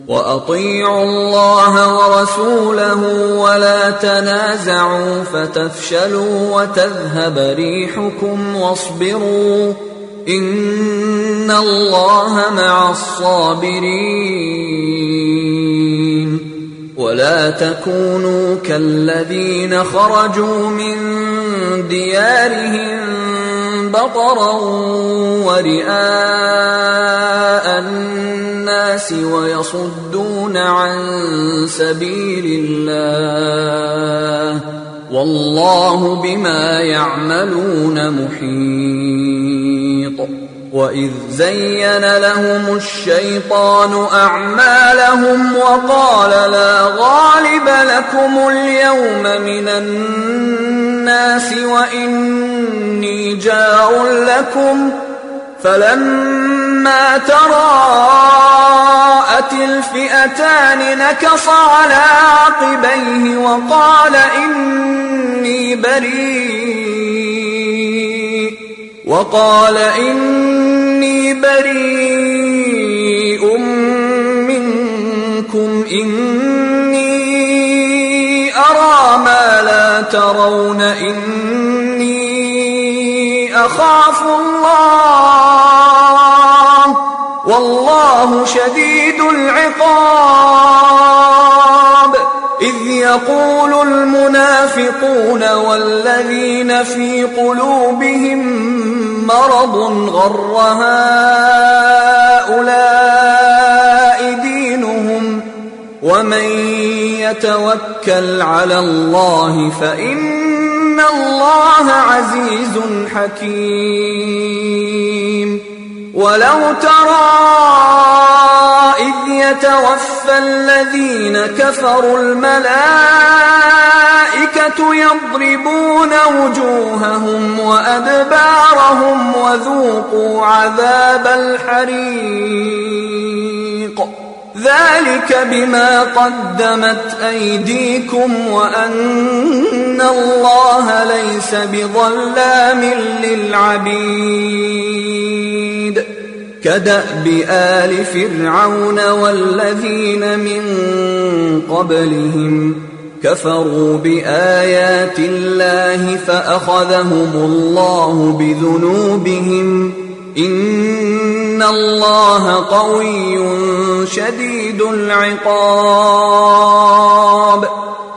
وأطيعوا الله ورسوله ولا تنازعوا فتفشلوا وتذهب ريحكم واصبروا إن الله مع الصابرين. ولا تكونوا كالذين خرجوا من ديارهم بطرا ورئاء الناس ويصدون عن سبيل الله والله بما يعملون محيط. وإذ زين لهم الشيطان أعمالهم وقال لا غالب لكم اليوم من الناس وإني جار لكم فلما تراءت الفئتان نكص على عقبيه وقال إني بريء منكم إني أرى ما لا ترون إني أخاف الله والله شديد العقاب. إذ يقول المنافقون والذين في قلوبهم مرض غر هؤلاء دينهم ومن يتوكل على الله فإن الله عزيز حكيم. ولو ترى إذ يتوفى الذين كفروا الملائكة يضربون وجوههم وأدبارهم وذوقوا عذاب الحريق ذلك بما قدمت أيديكم وأن الله ليس بظلام للعبيد. كدأب آل فرعون والذين من قبلهم كفروا بآيات الله فأخذهم الله بذنوبهم إن الله قوي شديد العقاب.